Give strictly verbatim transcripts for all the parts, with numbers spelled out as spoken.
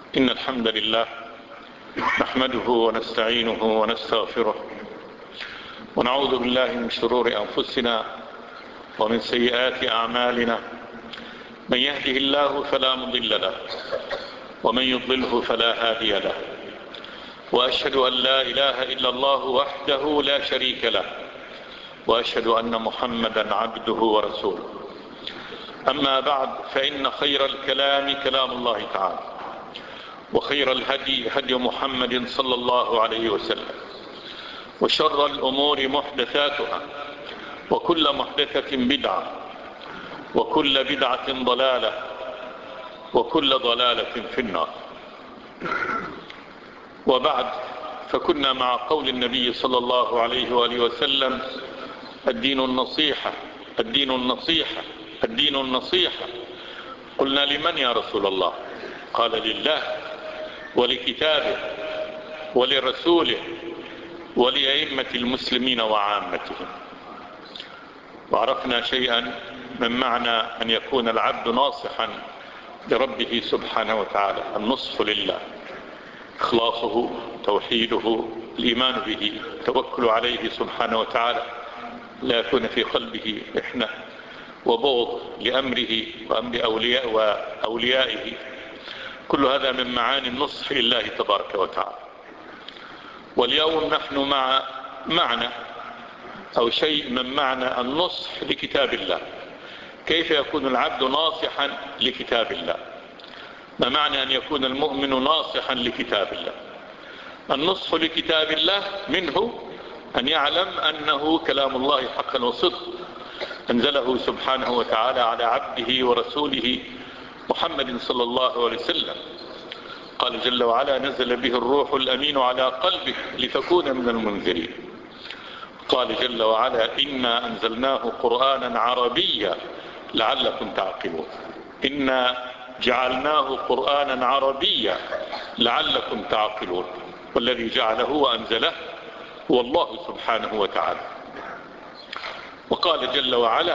إن الحمد لله نحمده ونستعينه ونستغفره ونعوذ بالله من شرور أنفسنا ومن سيئات أعمالنا. من يهده الله فلا مضل له ومن يضلله فلا هادي له، وأشهد أن لا إله إلا الله وحده لا شريك له، وأشهد أن محمدا عبده ورسوله. أما بعد، فإن خير الكلام كلام الله تعالى، وخير الهدي هدي محمد صلى الله عليه وسلم، وشر الأمور محدثاتها، وكل محدثة بدعة، وكل بدعة ضلالة، وكل ضلالة في النار. وبعد، فكنا مع قول النبي صلى الله عليه وآله وسلم: الدين النصيحة، الدين النصيحة، الدين النصيحة. قلنا: لمن يا رسول الله؟ قال: لله ولكتابه ولرسوله ولأئمة المسلمين وعامتهم. وعرفنا شيئا من معنى أن يكون العبد ناصحا لربه سبحانه وتعالى. النصح لله، إخلاصه، توحيده، الإيمان به، التوكل عليه سبحانه وتعالى، لا يكون في قلبه إحنة وبغض لأمره وأمر أولياء وأوليائه. كل هذا من معاني النصح لله تبارك وتعالى. واليوم نحن مع معنى أو شيء من معنى النصح لكتاب الله. كيف يكون العبد ناصحا لكتاب الله؟ ما معنى أن يكون المؤمن ناصحا لكتاب الله؟ النصح لكتاب الله منه أن يعلم أنه كلام الله حقا وصدق، أنزله سبحانه وتعالى على عبده ورسوله محمد صلى الله عليه وسلم. قال جل وعلا: نزل به الروح الأمين على قلبك لتكون من المنذرين. قال جل وعلا: إنا أنزلناه قرآنا عربيا لعلكم تعقلون. إنا جعلناه قرآنا عربيا لعلكم تعقلون. والذي جعله وأنزله هو الله سبحانه وتعالى. وقال جل وعلا: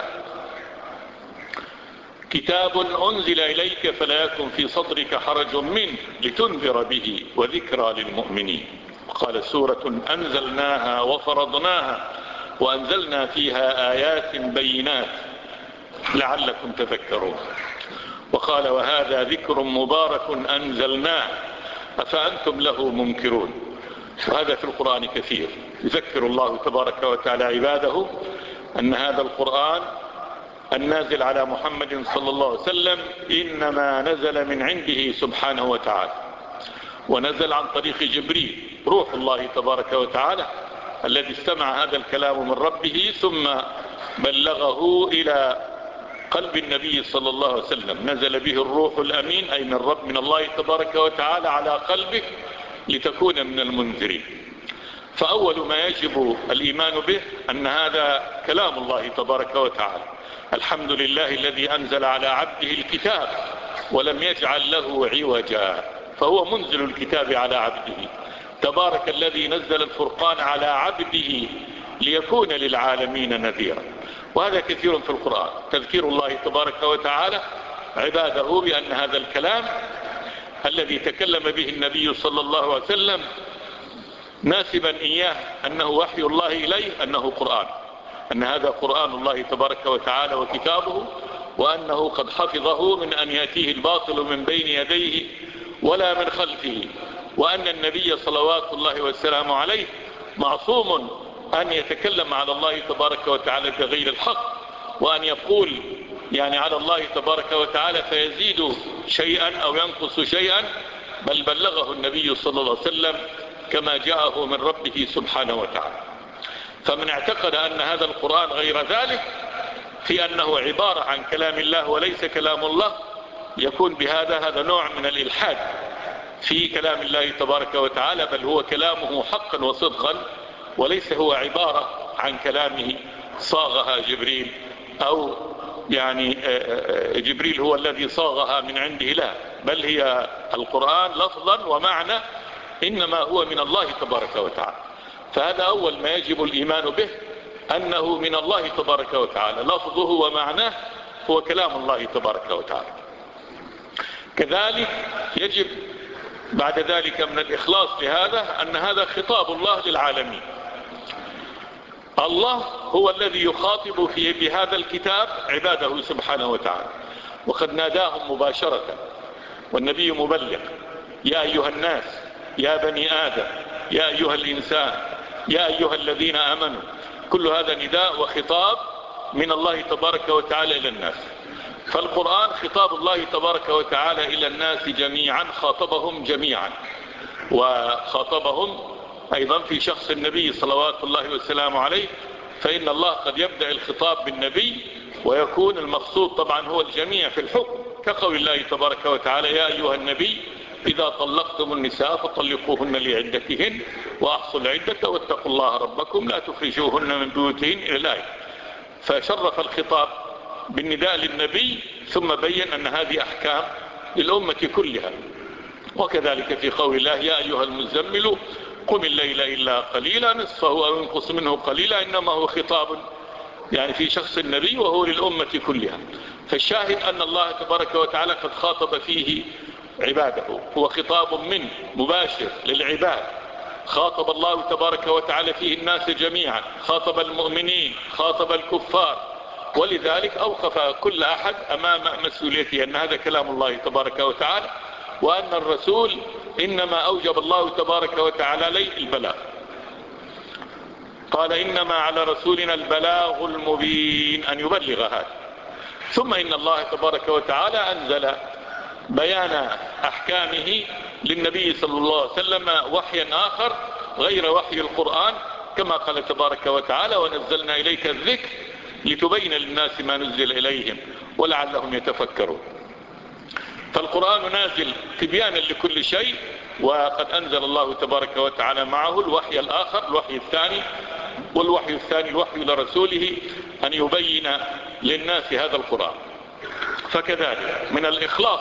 كتاب أنزل إليك فلا يكن في صدرك حرج منه لتنذر به وذكرى للمؤمنين. وقال: سورة أنزلناها وفرضناها وأنزلنا فيها آيات بينات لعلكم تذكرون. وقال: وهذا ذكر مبارك أنزلناه أفأنتم له منكرون. وهذا في القرآن كثير. يذكر الله تبارك وتعالى عباده أن هذا القرآن النازل على محمد صلى الله عليه وسلم إنما نزل من عنده سبحانه وتعالى، ونزل عن طريق جبريل روح الله تبارك وتعالى الذي استمع هذا الكلام من ربه ثم بلغه إلى قلب النبي صلى الله عليه وسلم. نزل به الروح الأمين أي من رب من الله تبارك وتعالى على قلبك لتكون من المنذرين. فأول ما يجب الإيمان به أن هذا كلام الله تبارك وتعالى. الحمد لله الذي أنزل على عبده الكتاب ولم يجعل له عوجا، فهو منزل الكتاب على عبده. تبارك الذي نزل الفرقان على عبده ليكون للعالمين نذيرا. وهذا كثير في القرآن، تذكير الله تبارك وتعالى عباده بأن هذا الكلام الذي تكلم به النبي صلى الله عليه وسلم ناسبا إياه أنه وحي الله إليه، أنه قرآن، أن هذا قرآن الله تبارك وتعالى وكتابه، وأنه قد حفظه من أن يأتيه الباطل من بين يديه ولا من خلفه، وأن النبي صلوات الله والسلام عليه معصوم أن يتكلم على الله تبارك وتعالى بغير الحق، وأن يقول يعني على الله تبارك وتعالى فيزيد شيئا أو ينقص شيئا، بل بلغه النبي صلى الله عليه وسلم كما جاءه من ربه سبحانه وتعالى. فمن اعتقد أن هذا القرآن غير ذلك في أنه عبارة عن كلام الله وليس كلام الله، يكون بهذا هذا نوع من الإلحاد في كلام الله تبارك وتعالى، بل هو كلامه حقا وصدقا، وليس هو عبارة عن كلامه صاغها جبريل أو يعني جبريل هو الذي صاغها من عنده، لا، بل هي القرآن لفظا ومعنى إنما هو من الله تبارك وتعالى. فهذا أول ما يجب الإيمان به، أنه من الله تبارك وتعالى، لفظه ومعناه هو كلام الله تبارك وتعالى. كذلك يجب بعد ذلك من الإخلاص لهذا أن هذا خطاب الله للعالمين. الله هو الذي يخاطب في بهذا الكتاب عباده سبحانه وتعالى، وقد ناداهم مباشرة والنبي مبلغ: يا أيها الناس، يا بني آدم، يا أيها الإنسان، يا أيها الذين آمنوا. كل هذا نداء وخطاب من الله تبارك وتعالى إلى الناس. فالقرآن خطاب الله تبارك وتعالى إلى الناس جميعا، خاطبهم جميعا، وخاطبهم أيضا في شخص النبي صلوات الله والسلام عليه، فإن الله قد يبدأ الخطاب بالنبي ويكون المقصود طبعا هو الجميع في الحكم، كقول الله تبارك وتعالى: يا أيها النبي إذا طلقتم النساء فطلقوهن لعدتهن وأحصوا العدة واتقوا الله ربكم لا تخرجوهن من بيوتهن إلى الآية. فشرف الخطاب بالنداء للنبي، ثم بين أن هذه أحكام للأمة كلها. وكذلك في قول الله: يا أيها المزمل قم الليل إلا قليلا نصفه أو انقص منه قليلا، إنما هو خطاب يعني في شخص النبي وهو للأمة كلها. فالشاهد أن الله تبارك وتعالى قد خاطب فيه عباده، هو خطاب من مباشر للعباد. خاطب الله تبارك وتعالى فيه الناس جميعا، خاطب المؤمنين، خاطب الكفار، ولذلك أوقف كل أحد أمام مسؤوليته أن هذا كلام الله تبارك وتعالى، وأن الرسول إنما أوجب الله تبارك وتعالى عليه البلاغ. قال: إنما على رسولنا البلاغ المبين، أن يبلغ هذا. ثم إن الله تبارك وتعالى أنزل بيان أحكامه للنبي صلى الله عليه وسلم وحيا آخر غير وحي القرآن، كما قال تبارك وتعالى: ونزلنا إليك الذكر لتبين للناس ما نزل إليهم ولعلهم يتفكرون. فالقرآن نازل تبيانا لكل شيء، وقد أنزل الله تبارك وتعالى معه الوحي الآخر، الوحي الثاني. والوحي الثاني الوحي لرسوله أن يبين للناس هذا القرآن. فكذلك من الإخلاص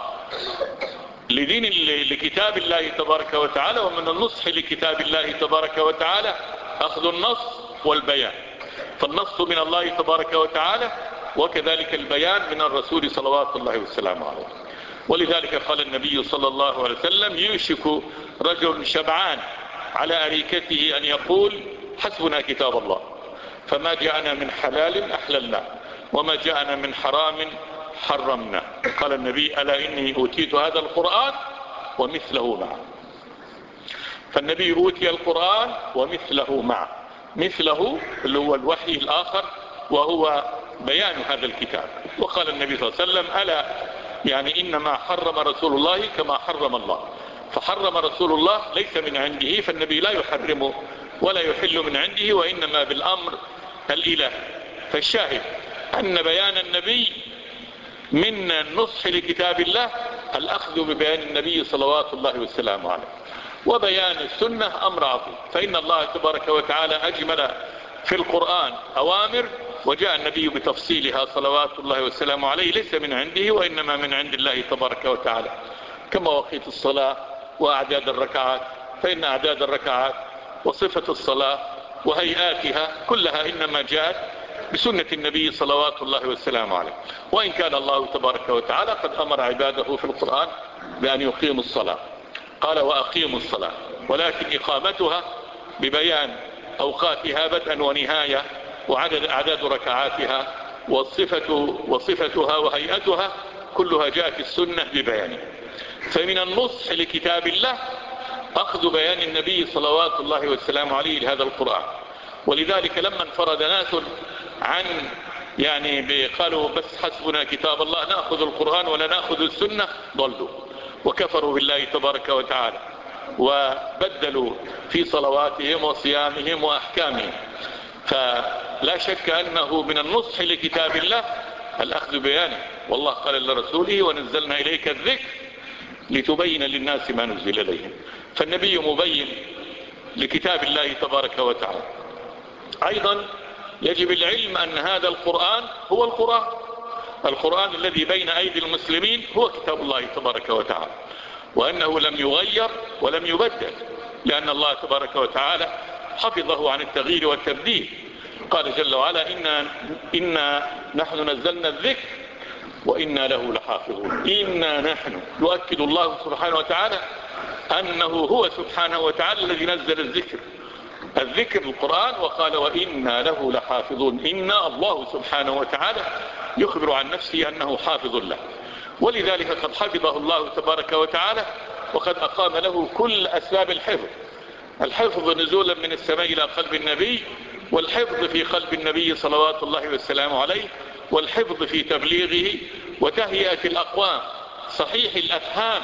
لدين لكتاب الله تبارك وتعالى ومن النصح لكتاب الله تبارك وتعالى أخذ النص والبيان. فالنص من الله تبارك وتعالى، وكذلك البيان من الرسول صلوات الله والسلام عليه. ولذلك قال النبي صلى الله عليه وسلم: يوشك رجل شبعان على أريكته أن يقول: حسبنا كتاب الله، فما جاءنا من حلال أحللنا وما جاءنا من حرام حرمنا. قال النبي: ألا إني أوتيت هذا القرآن ومثله معه. فالنبي أوتي القرآن ومثله معه، مثله اللي هو الوحي الآخر وهو بيان هذا الكتاب. وقال النبي صلى الله عليه وسلم: ألا يعني إنما حرم رسول الله كما حرم الله. فحرم رسول الله ليس من عنده، فالنبي لا يحرم ولا يحل من عنده، وإنما بالأمر الإله. فالشاهد أن بيان النبي من النصح لكتاب الله الأخذ ببيان النبي صلوات الله والسلام عليه. وبيان السنة أمر عظيم، فإن الله تبارك وتعالى أجمل في القرآن أوامر، وجاء النبي بتفصيلها صلوات الله والسلام عليه، ليس من عنده وإنما من عند الله تبارك وتعالى. كمواقيت الصلاة وأعداد الركعات، فإن أعداد الركعات وصفة الصلاة وهيئاتها كلها إنما جاءت بسنة النبي صلوات الله والسلام عليه. وإن كان الله تبارك وتعالى قد أمر عباده في القرآن بأن يقيموا الصلاة، قال: وأقيموا الصلاة، ولكن إقامتها ببيان أوقاتها بدءا ونهاية وعدد أعداد ركعاتها والصفة وصفتها وهيئتها كلها جاءت السنة ببيانه. فمن النصح لكتاب الله أخذ بيان النبي صلوات الله والسلام عليه لهذا القرآن. ولذلك لما انفرد ناس عن يعني قالوا بس حسبنا كتاب الله نأخذ القرآن ولا نأخذ السنة، ضلوا وكفروا بالله تبارك وتعالى، وبدلوا في صلواتهم وصيامهم وأحكامهم. فلا شك أنه من النصح لكتاب الله الأخذ بيانه. والله قال لرسوله: ونزلنا إليك الذكر لتبين للناس ما نزل إليهم. فالنبي مبين لكتاب الله تبارك وتعالى. أيضا يجب العلم أن هذا القرآن هو القرآن القرآن الذي بين أيدي المسلمين هو كتاب الله تبارك وتعالى، وأنه لم يغير ولم يبدل، لأن الله تبارك وتعالى حفظه عن التغيير والتبديل. قال جل وعلا: إنا, إنا نحن نزلنا الذكر وإنا له لحافظون. إنا نحن، يؤكد الله سبحانه وتعالى أنه هو سبحانه وتعالى الذي نزل الذكر الذكر القرآن، وقال وإنا له لحافظون. إنا الله سبحانه وتعالى يخبر عن نفسه أنه حافظ له، ولذلك قد حفظه الله تبارك وتعالى وقد أقام له كل أسباب الحفظ. الحفظ نزولا من السماء إلى قلب النبي، والحفظ في قلب النبي صلوات الله والسلام عليه، والحفظ في تبليغه وتهيئة الأقوام صحيح الأفهام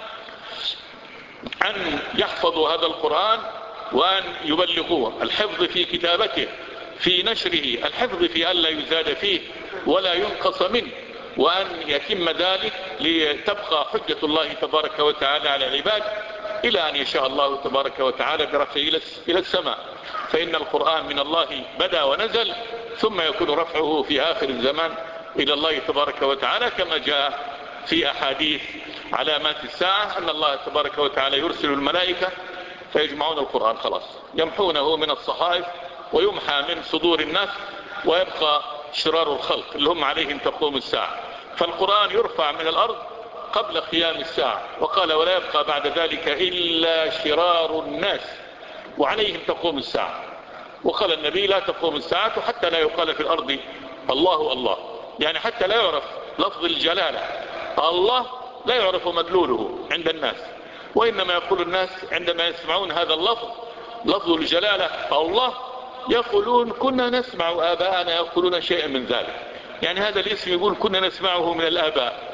أن يحفظوا هذا القرآن وأن يبلغوه، الحفظ في كتابته في نشره، الحفظ في ألا يزاد فيه ولا ينقص منه، وأن يتم ذلك لتبقى حجة الله تبارك وتعالى على العباد إلى أن يشاء الله تبارك وتعالى برفعه إلى السماء. فإن القرآن من الله بدأ ونزل، ثم يكون رفعه في آخر الزمان إلى الله تبارك وتعالى، كما جاء في أحاديث علامات الساعة أن الله تبارك وتعالى يرسل الملائكة فيجمعون القرآن، خلاص يمحونه من الصحائف ويمحى من صدور الناس، ويبقى شرار الخلق اللي هم عليهم تقوم الساعة. فالقرآن يرفع من الأرض قبل قيام الساعة، وقال ولا يبقى بعد ذلك إلا شرار الناس وعليهم تقوم الساعة. وقال النبي لا تقوم الساعة حتى لا يقال في الأرض الله الله، يعني حتى لا يعرف لفظ الجلالة الله، لا يعرف مدلوله عند الناس، وإنما يقول الناس عندما يسمعون هذا اللفظ لفظ الجلالة الله يقولون كنا نسمع آباءنا يقولون شيئا من ذلك، يعني هذا الاسم يقول كنا نسمعه من الآباء،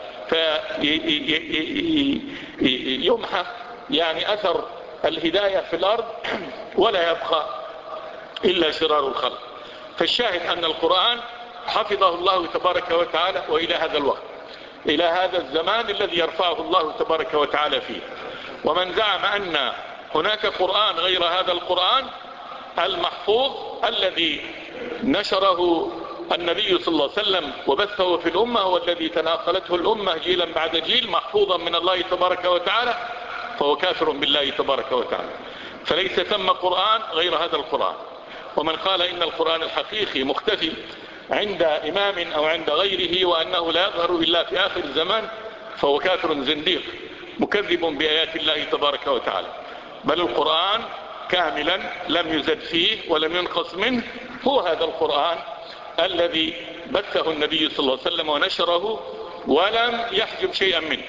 فيمحى يعني أثر الهداية في الأرض ولا يبقى إلا شرار الخلق. فالشاهد أن القرآن حفظه الله تبارك وتعالى وإلى هذا الوقت، إلى هذا الزمان الذي يرفعه الله تبارك وتعالى فيه. ومن زعم أن هناك قرآن غير هذا القرآن المحفوظ الذي نشره النبي صلى الله عليه وسلم وبثه في الأمة، هو الذي تناقلته الأمة جيلا بعد جيل محفوظا من الله تبارك وتعالى، فهو كافر بالله تبارك وتعالى. فليس ثم قرآن غير هذا القرآن. ومن قال إن القرآن الحقيقي مختفي عند إمام أو عند غيره وأنه لا يظهر إلا في آخر الزمان، فهو كافر زنديق مكذب بآيات الله تبارك وتعالى. بل القرآن كاملا لم يزد فيه ولم ينقص منه، هو هذا القرآن الذي بثه النبي صلى الله عليه وسلم ونشره ولم يحجب شيئا منه،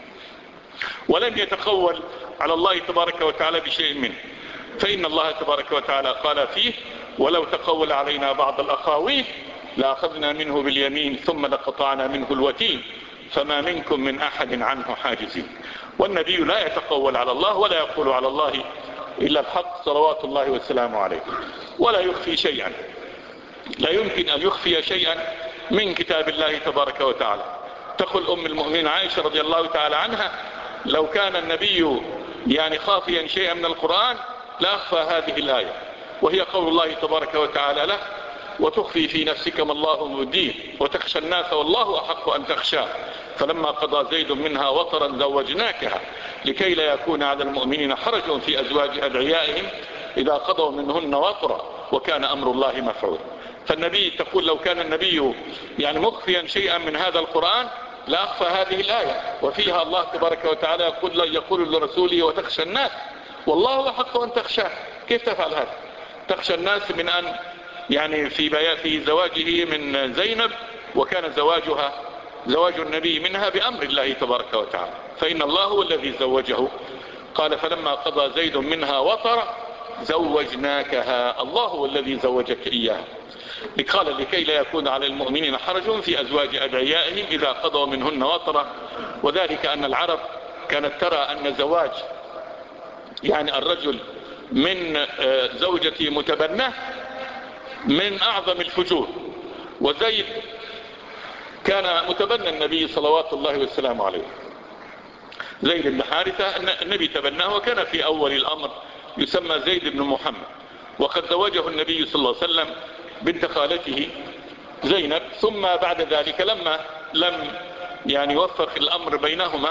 ولم يتقول على الله تبارك وتعالى بشيء منه. فإن الله تبارك وتعالى قال فيه ولو تقول علينا بعض الأقاويل لأخذنا منه باليمين ثم لقطعنا منه الوتين فما منكم من أحد عنه حاجزين. والنبي لا يتقول على الله ولا يقول على الله إلا الحق صلوات الله والسلام عليه، ولا يخفي شيئا، لا يمكن أن يخفي شيئا من كتاب الله تبارك وتعالى. تقول أم المؤمنين عائشة رضي الله تعالى عنها لو كان النبي يعني خافيا شيئا من القرآن لأخفى هذه الآية، وهي قول الله تبارك وتعالى له وتخفي في نفسك ما الله مبديه وتخشى الناس والله أحق أن تخشاه فلما قضى زيد منها وطرا زوجناكها لكي لا يكون على المؤمنين حرج في أزواج أدعيائهم إذا قضوا منهن وطرا وكان أمر الله مفعولا. فالنبي تقول لو كان النبي يعني مخفيا شيئا من هذا القرآن لأخفى هذه الآية، وفيها الله تبارك وتعالى يقول, يقول لرسوله وتخشى الناس والله أحق أن تخشاه. كيف تفعل هذا؟ تخشى الناس من أن يعني في في زواجه من زينب، وكان زواجها زواج النبي منها بأمر الله تبارك وتعالى، فإن الله هو الذي زوجه. قال فلما قضى زيد منها وطرا زوجناكها، الله هو الذي زوجك إياها. قال لكي لا يكون على المؤمنين حرج في أزواج أدعيائهم إذا قضوا منهن وطرا، وذلك أن العرب كانت ترى أن زواج يعني الرجل من زوجة متبناه من أعظم الفجور، وزيد كان متبنى النبي صلوات الله والسلام عليه، زيد بن حارثة النبي تبناه وكان في أول الأمر يسمى زيد بن محمد، وقد زوجه النبي صلى الله عليه وسلم بنت خالته زينب. ثم بعد ذلك لما لم يعني يوفق الأمر بينهما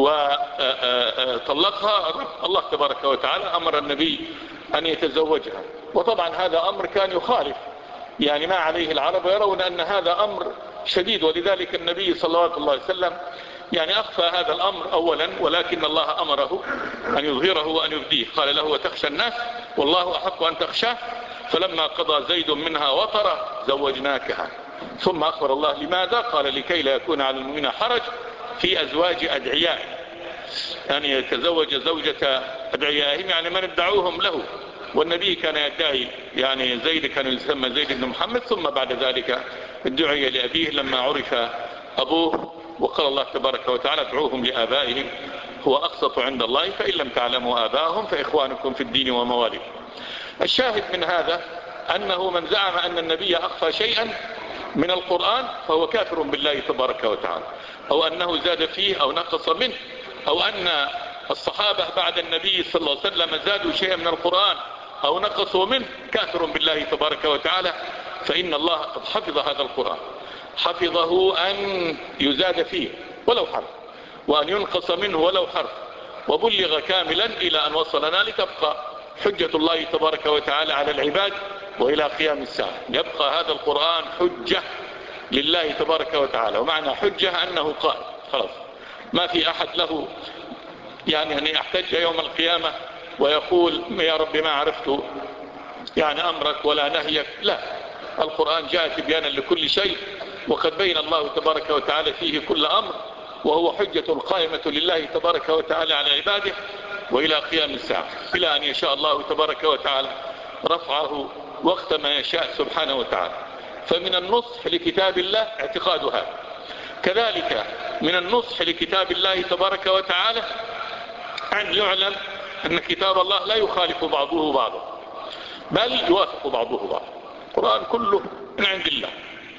وطلقها الله تبارك وتعالى أمر النبي أن يتزوجها، وطبعا هذا أمر كان يخالف يعني ما عليه العرب، يرون أن هذا أمر شديد، ولذلك النبي صلى الله عليه وسلم يعني أخفى هذا الأمر أولا، ولكن الله أمره أن يظهره وأن يبديه. قال له وتخشى الناس والله أحق أن تخشاه فلما قضى زيد منها وطرا زوجناكها. ثم أخبر الله لماذا؟ قال لكي لا يكون على المؤمنين حرج في أزواج أدعياء، يعني يتزوج زوجة أدعيائهم يعني من ادعوهم له، والنبي كان يدعي يعني زيد كان يسمى زيد بن محمد، ثم بعد ذلك ادعي لأبيه لما عرف أبوه، وقال الله تبارك وتعالى ادعوهم لآبائهم هو أقسط عند الله فإن لم تعلموا آباءهم فإخوانكم في الدين ومواليكم. الشاهد من هذا أنه من زعم أن النبي أخفى شيئا من القرآن فهو كافر بالله تبارك وتعالى، أو أنه زاد فيه أو نقص منه، أو أن الصحابة بعد النبي صلى الله عليه وسلم زادوا شيئا من القرآن أو نقصوا منه، كافر بالله تبارك وتعالى. فإن الله قد حفظ هذا القرآن، حفظه أن يزاد فيه ولو حرف وأن ينقص منه ولو حرف، وبلغ كاملا إلى أن وصلنا لتبقى حجة الله تبارك وتعالى على العباد وإلى قيام الساعة. يبقى هذا القرآن حجة لله تبارك وتعالى، ومعنى حجة أنه قائم خلاص، ما في أحد له يعني أن يحتج يوم القيامة ويقول يا رب ما عرفت يعني أمرك ولا نهيك، لا، القرآن جاء بيانا لكل شيء، وقد بين الله تبارك وتعالى فيه كل أمر، وهو حجة قائمة لله تبارك وتعالى على عباده وإلى قيام الساعة، إلى أن يشاء الله تبارك وتعالى رفعه وقت ما يشاء سبحانه وتعالى. فمن النصح لكتاب الله اعتقاد هذا. كذلك من النصح لكتاب الله تبارك وتعالى أن يعلم أن كتاب الله لا يخالف بعضه بعضا، بل يوافق بعضه بعضا. القرآن كله من عند الله.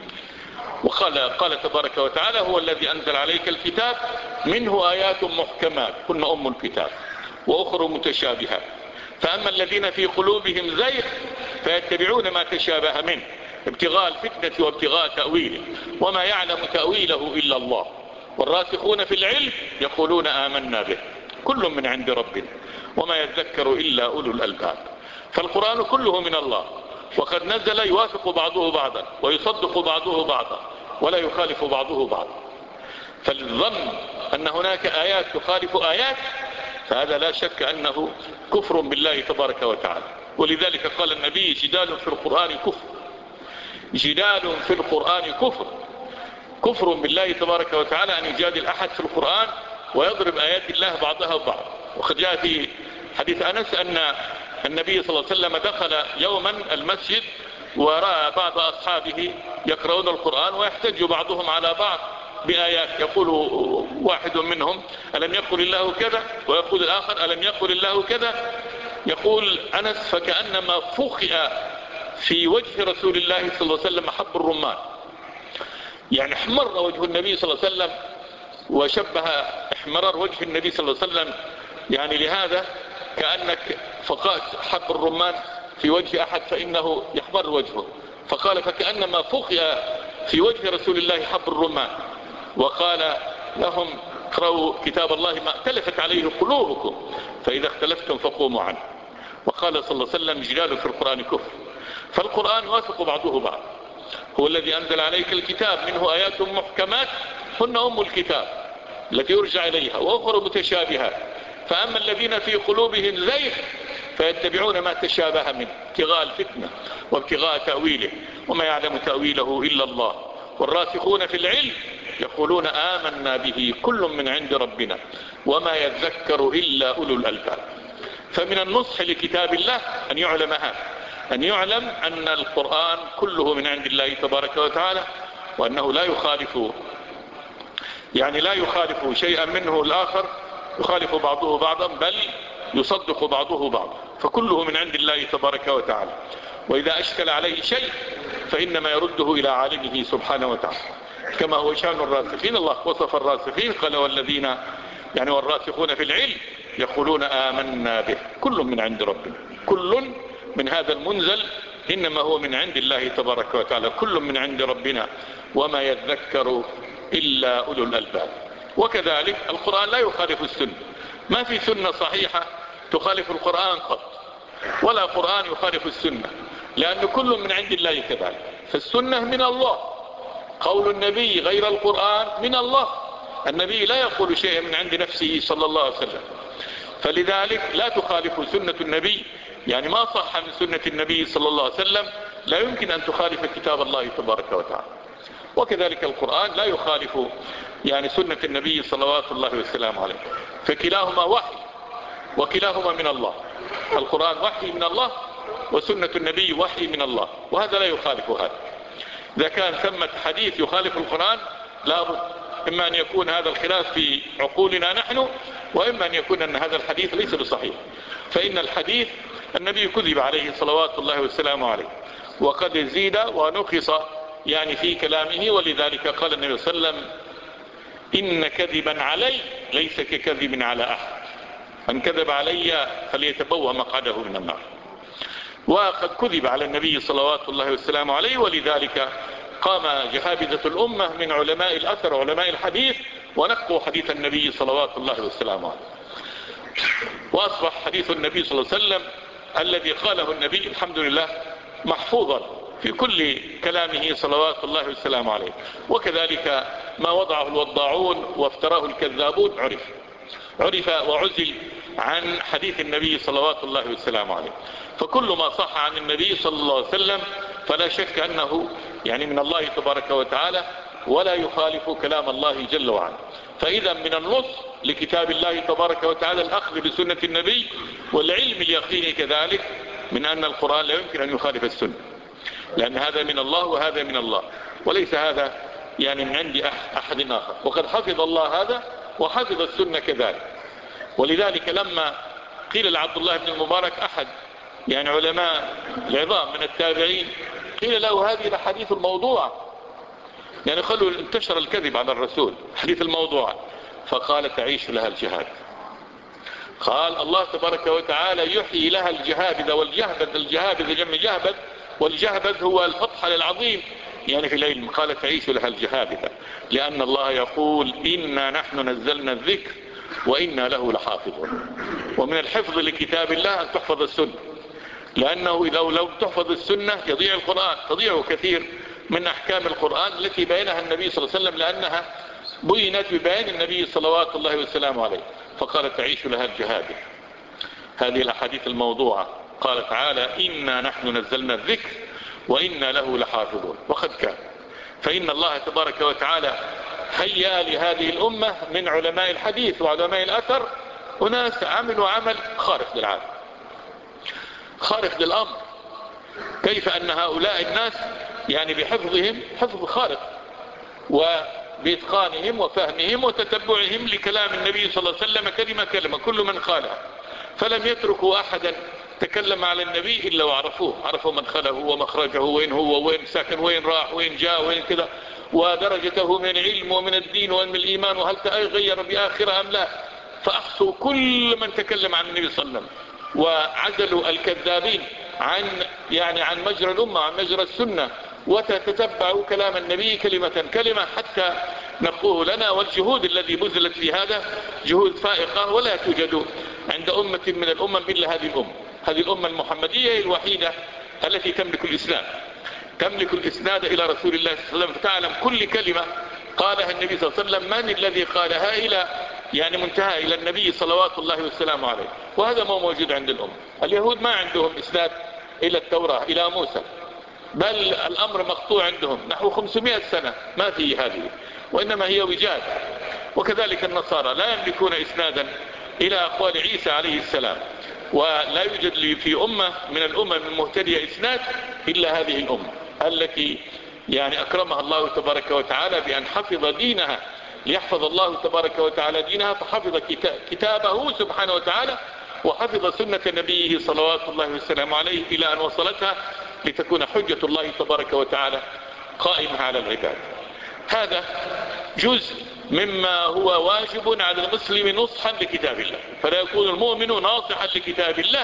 وقال قال تبارك وتعالى هو الذي أنزل عليك الكتاب منه آيات محكمات هن أم الكتاب وأخر متشابهات، فأما الذين في قلوبهم زيغ فيتبعون ما تشابه منه ابتغاء الفتنة وابتغاء تأويله وما يعلم تأويله إلا الله والراسخون في العلم يقولون آمنا به كل من عند ربنا وما يذكر إلا أولو الألباب. فالقرآن كله من الله، وقد نزل يوافق بعضه بعضا ويصدق بعضه بعضا ولا يخالف بعضه بعضا. فالظن أن هناك آيات تخالف آيات فهذا لا شك أنه كفر بالله تبارك وتعالى. ولذلك قال النبي جدال في القرآن كفر، جدال في القرآن كفر، كفر بالله تبارك وتعالى أن يجادل أحد في القرآن ويضرب آيات الله بعضها ببعض. وقد جاء في حديث أنس أن النبي صلى الله عليه وسلم دخل يوما المسجد ورأى بعض أصحابه يقرؤون القرآن ويحتج بعضهم على بعض بآيات، يقول واحد منهم ألم يقل الله كذا، ويقول الآخر ألم يقل الله كذا. يقول أنس فكأنما فخئ في وجه رسول الله صلى الله عليه وسلم حب الرمان، يعني احمر وجه النبي صلى الله عليه وسلم وشبه احمرار وجه النبي صلى الله عليه وسلم يعني لهذا كأنك فقأت حب الرمان في وجه أحد فإنه يحمر وجهه، فقال فكأنما فخئ في وجه رسول الله حب الرمان، وقال لهم اقرأوا كتاب الله ما اختلفت عليه قلوبكم فإذا اختلفتم فقوموا عنه. وقال صلى الله عليه وسلم جدال في القرآن كفر. فالقرآن يوافق بعضه بعض. هو الذي أنزل عليك الكتاب منه آيات محكمات هن أم الكتاب التي يرجع إليها وأخر متشابهات، فأما الذين في قلوبهم زيغ فيتبعون ما تشابه منه ابتغاء الفتنة وابتغاء تأويله وما يعلم تأويله إلا الله والراسخون في العلم يقولون آمنا به كل من عند ربنا وما يذكر إلا أولو الألباب. فمن النصح لكتاب الله أن يعلم هذا، أن يعلم أن القرآن كله من عند الله تبارك وتعالى، وأنه لا يخالف يعني لا يخالف شيئا منه الآخر، يخالف بعضه بعضا بل يصدق بعضه بعضا، فكله من عند الله تبارك وتعالى. وإذا أشكل عليه شيء فإنما يرده إلى عالمه سبحانه وتعالى، كما هو شأن الراسخين. الله وصف الراسخين قال والذين يعني والراسخون في العلم يقولون آمنا به كل من عند ربنا، كل من هذا المنزل إنما هو من عند الله تبارك وتعالى، كل من عند ربنا وما يذكر إلا أولو الألباب. وكذلك القرآن لا يخالف السنة، ما في سنة صحيحة تخالف القرآن قط، ولا قرآن يخالف السنة، لأن كل من عند الله كذلك. فالسنة من الله، قول النبي غير القرآن من الله، النبي لا يقول شيئا من عند نفسه صلى الله عليه وسلم. فلذلك لا تخالف سنة النبي، يعني ما صح من سنة النبي صلى الله عليه وسلم لا يمكن أن تخالف كتاب الله تبارك وتعالى. وكذلك القرآن لا يخالف يعني سنة النبي صلوات الله وسلامه عليه، فكلاهما وحي وكلاهما من الله. القرآن وحي من الله وسنة النبي وحي من الله، وهذا لا يخالف هذا. إذا كان ثمة حديث يخالف القرآن لابد إما أن يكون هذا الخلاف في عقولنا نحن، وإما أن يكون أن هذا الحديث ليس بصحيح. فإن الحديث النبي كذب عليه صلوات الله والسلام عليه، وقد زيد ونقص يعني في كلامه، ولذلك قال النبي صلى الله عليه وسلم إن كذبا علي ليس ككذب على أحد، من كذب علي فليتبوأ مقعده من النار. وقد كذب على النبي صلوات الله والسلام عليه، ولذلك قام جهابذة الأمة من علماء الأثر وعلماء الحديث ونقوا حديث النبي صلوات الله والسلام عليه، وأصبح حديث النبي صلى الله عليه وسلم الذي قاله النبي الحمد لله محفوظا في كل كلامه صلوات الله والسلام عليه. وكذلك ما وضعه الوضاعون وافتراه الكذابون عرف عرف وعزل عن حديث النبي صلوات الله والسلام عليه. فكل ما صح عن النبي صلى الله عليه وسلم فلا شك أنه يعني من الله تبارك وتعالى، ولا يخالف كلام الله جل وعلا. فإذا من النص لكتاب الله تبارك وتعالى الأخذ بسنة النبي، والعلم اليقيني كذلك من أن القرآن لا يمكن أن يخالف السنة، لأن هذا من الله وهذا من الله، وليس هذا يعني من عند أحد آخر. وقد حفظ الله هذا وحفظ السنة كذلك. ولذلك لما قيل لعبد الله بن المبارك أحد يعني علماء العظام من التابعين، قيل له هذه الحديث الموضوعة، يعني خلوا انتشر الكذب على الرسول حديث الموضوع، فقال تعيش لها الجهاد. قال الله تبارك وتعالى يحيي لها الجهابذ والجهبذ، الجهابذ جمع جهبذ، والجهبذ هو الفتح العظيم يعني في العلم. قال تعيش لها الجهابذ لأن الله يقول إنا نحن نزلنا الذكر وإنا له لحافظون. ومن الحفظ لكتاب الله أن تحفظ السنة، لأنه إذا لم تحفظ السنة يضيع القرآن، تضيع كثير من أحكام القرآن التي بينها النبي صلى الله عليه وسلم، لأنها بينت ببيان النبي صلوات الله والسلام عليه. فقال تعيش لها الجهابذ. هذه الأحاديث الموضوعة قال تعالى إنا نحن نزلنا الذكر وإنا له لحافظون. وقد كان، فإن الله تبارك وتعالى هيأ لهذه الأمة من علماء الحديث وعلماء الأثر أناس عملوا عمل خارق للعادة، خارق للأمر. كيف أن هؤلاء الناس يعني بحفظهم حفظ خارق، وبإتقانهم وفهمهم وتتبعهم لكلام النبي صلى الله عليه وسلم كلمة كلمة كل من قالها، فلم يتركوا أحدا تكلم على النبي إلا وعرفوه، عرفوا مدخله ومخرجه، وين هو وين ساكن وين راح وين جاء وين كذا، ودرجته من العلم ومن الدين ومن الإيمان، وهل تغير بآخرة أم لا. فأحصوا كل من تكلم عن النبي صلى الله عليه وسلم، وعزلوا الكذابين عن يعني عن مجرى الأمة، عن مجرى السنة، وتتبعوا كلام النبي كلمة كلمة حتى نقوه لنا. والجهود الذي بذلت في هذا جهود فائقة، ولا توجد عند أمة من الأمم إلا هذه الأمة. هذه الأمة المحمدية هي الوحيدة التي تملك الإسلام، تملك الإسناد إلى رسول الله صلى الله عليه وسلم، فتعلم كل كلمة قالها النبي صلى الله عليه وسلم من الذي قالها إلى يعني منتهى إلى النبي صلوات الله والسلام عليه. وهذا ما موجود عند الأمة. اليهود ما عندهم إسناد إلى التوراة إلى موسى، بل الأمر مقطوع عندهم نحو خمسمائة سنة ما في هذه، وإنما هي وجاد. وكذلك النصارى لا يملكون إسنادا إلى أقوال عيسى عليه السلام، ولا يوجد لي في أمة من الأمم المهتدية إسناد إلا هذه الأمة التي يعني أكرمها الله تبارك وتعالى بأن حفظ دينها، ليحفظ الله تبارك وتعالى دينها، فحفظ كتابه سبحانه وتعالى، وحفظ سنة نبيه صلوات الله والسلام عليه إلى أن وصلتها لتكون حجة الله تبارك وتعالى قائمة على العباد. هذا جزء مما هو واجب على المسلم نصحا لكتاب الله، فلا يكون المؤمن ناصحا لكتاب الله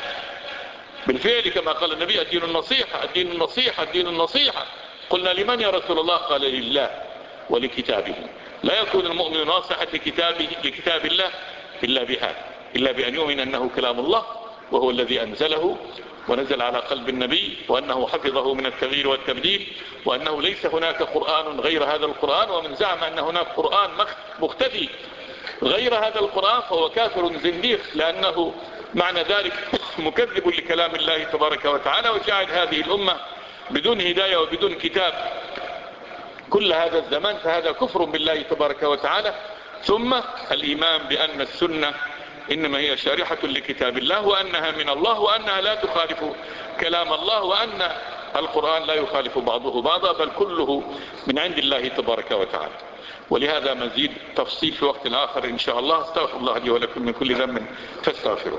بالفعل كما قال النبي الدين النصيحة الدين النصيحة الدين النصيحة. قلنا لمن يا رسول الله؟ قال لله ولكتابه. لا يكون المؤمن ناصحا لكتابه لكتاب الله إلا بهذا، إلا بأن يؤمن أنه كلام الله وهو الذي أنزله ونزل على قلب النبي، وأنه حفظه من التغيير والتبديل، وأنه ليس هناك قرآن غير هذا القرآن. ومن زعم أن هناك قرآن مختفي غير هذا القرآن فهو كافر زنديق، لأنه معنى ذلك مكذب لكلام الله تبارك وتعالى، وجعل هذه الأمة بدون هداية وبدون كتاب كل هذا الزمان، فهذا كفر بالله تبارك وتعالى. ثم الإيمان بأن السنة إنما هي شارحة لكتاب الله، وأنها من الله، وأنها لا تخالف كلام الله، وأن القرآن لا يخالف بعضه بعضا، بل كله من عند الله تبارك وتعالى. ولهذا مزيد تفصيل في وقت آخر إن شاء الله. استغفر الله لي ولكم من كل ذنب فاستغفروه.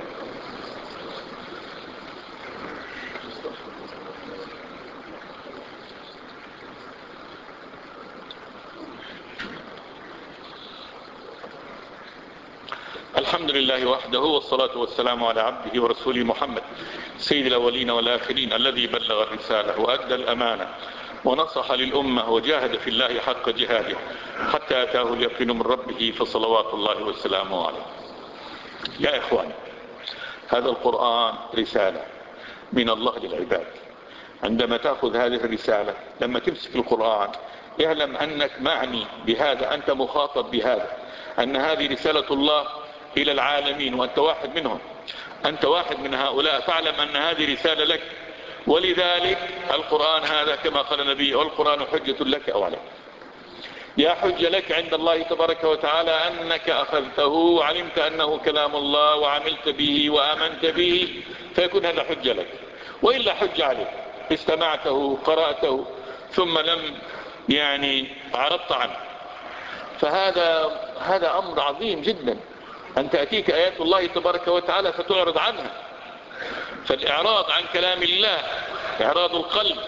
الحمد لله وحده، والصلاة والسلام على عبده ورسوله محمد سيد الأولين والآخرين، الذي بلغ الرسالة وأدى الأمانة ونصح للأمة وجاهد في الله حق جهاده حتى أتاه اليقين من ربه، فصلوات الله وسلامه عليه. يا إخواني، هذا القرآن رسالة من الله للعباد. عندما تأخذ هذه الرسالة، لما تمسك القرآن اعلم أنك معني بهذا، أنت مخاطب بهذا، أن هذه رسالة الله إلى العالمين، وأنت واحد منهم، أنت واحد من هؤلاء، فاعلم أن هذه رسالة لك. ولذلك القرآن هذا كما قال النبي: والقرآن حجة لك أو عليك. يا حجة لك عند الله تبارك وتعالى أنك أخذته وعلمت أنه كلام الله وعملت به وآمنت به، فيكون هذا حجة لك. وإلا حجة عليك، استمعته قرأته ثم لم يعني عرضت عنه، فهذا هذا أمر عظيم جدا، أن تأتيك آيات الله تبارك وتعالى فتعرض عنها. فالإعراض عن كلام الله إعراض القلب.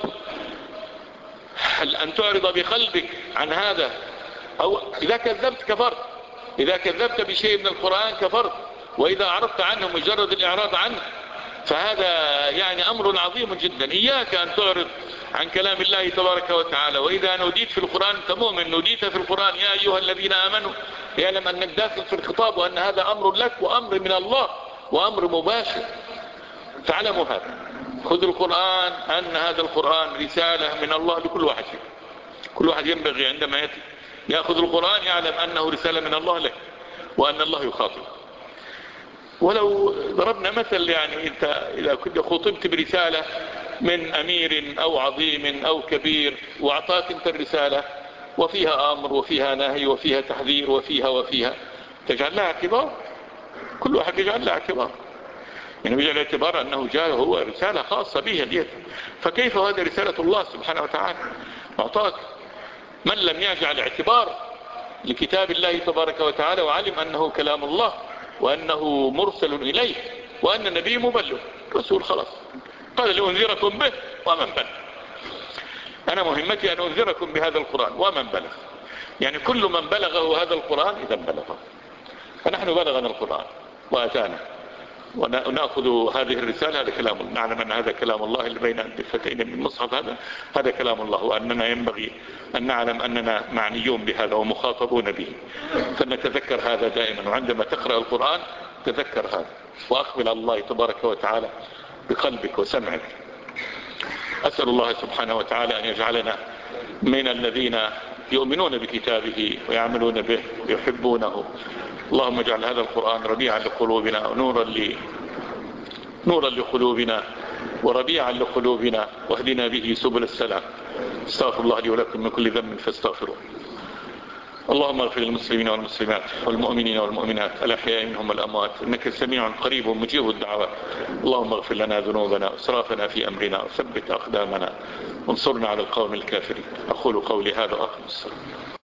هل أن تعرض بقلبك عن هذا؟ أو إذا كذبت كفرت، إذا كذبت بشيء من القرآن كفرت، وإذا عرضت عنه مجرد الإعراض عنه، فهذا يعني أمر عظيم جدا. إياك أن تعرض عن كلام الله تبارك وتعالى. وإذا نوديت في القرآن أنت مؤمن، نوديت في القرآن يا أيها الذين آمنوا، يعلم أنك داخل في الخطاب، وأن هذا أمر لك وأمر من الله وأمر مباشر. فاعلموا هذا، خذوا القرآن أن هذا القرآن رسالة من الله لكل واحد فيكم. كل واحد ينبغي عندما يأتي يأخذ القرآن يعلم أنه رسالة من الله لك، وأن الله يخاطب. ولو ضربنا مثل، يعني أنت إذا كنت خطبت برسالة من أمير أو عظيم أو كبير، وأعطاك أنت الرسالة وفيها أمر وفيها نهي وفيها تحذير وفيها وفيها تجعل لها اعتبار. كل واحد يجعل لها اعتبار، يعني بيجعل اعتبار أنه جاء هو رسالة خاصة به ديت. فكيف هذه رسالة الله سبحانه وتعالى أعطاك؟ من لم يجعل اعتبار لكتاب الله تبارك وتعالى وعلم أنه كلام الله وأنه مرسل إليه وأن النبي مبلغ رسول، خلاص قال لأنذركم به ومن بلغ. أنا مهمتي أن أنذركم بهذا القرآن ومن بلغ، يعني كل من بلغه هذا القرآن إذا بلغه. فنحن بلغنا القرآن وأتانا، ونأخذ هذه الرسالة، هذا كلام الله، نعلم أن هذا كلام الله اللي بين الدفتين من المصحف، هذا هذا كلام الله، وأننا ينبغي أن نعلم أننا معنيون بهذا ومخاطبون به، فنتذكر هذا دائما. وعندما تقرأ القرآن تذكر هذا، وأقبل على الله تبارك وتعالى بقلبك وسمعك. أسأل الله سبحانه وتعالى أن يجعلنا من الذين يؤمنون بكتابه ويعملون به ويحبونه. اللهم اجعل هذا القرآن ربيعا لقلوبنا ونورا ل... نورا لقلوبنا وربيعا لقلوبنا، واهدنا به سبل السلام. استغفر الله لي ولكم من كل ذنب فاستغفروه. اللهم اغفر للمسلمين والمسلمات والمؤمنين والمؤمنات الأحياء منهم والأموات، إنك سميع قريب مجيب الدعوات. اللهم اغفر لنا ذنوبنا واسرافنا في أمرنا وثبت أقدامنا وانصرنا على القوم الكافرين. أقول قولي هذا وأقم الصلاة.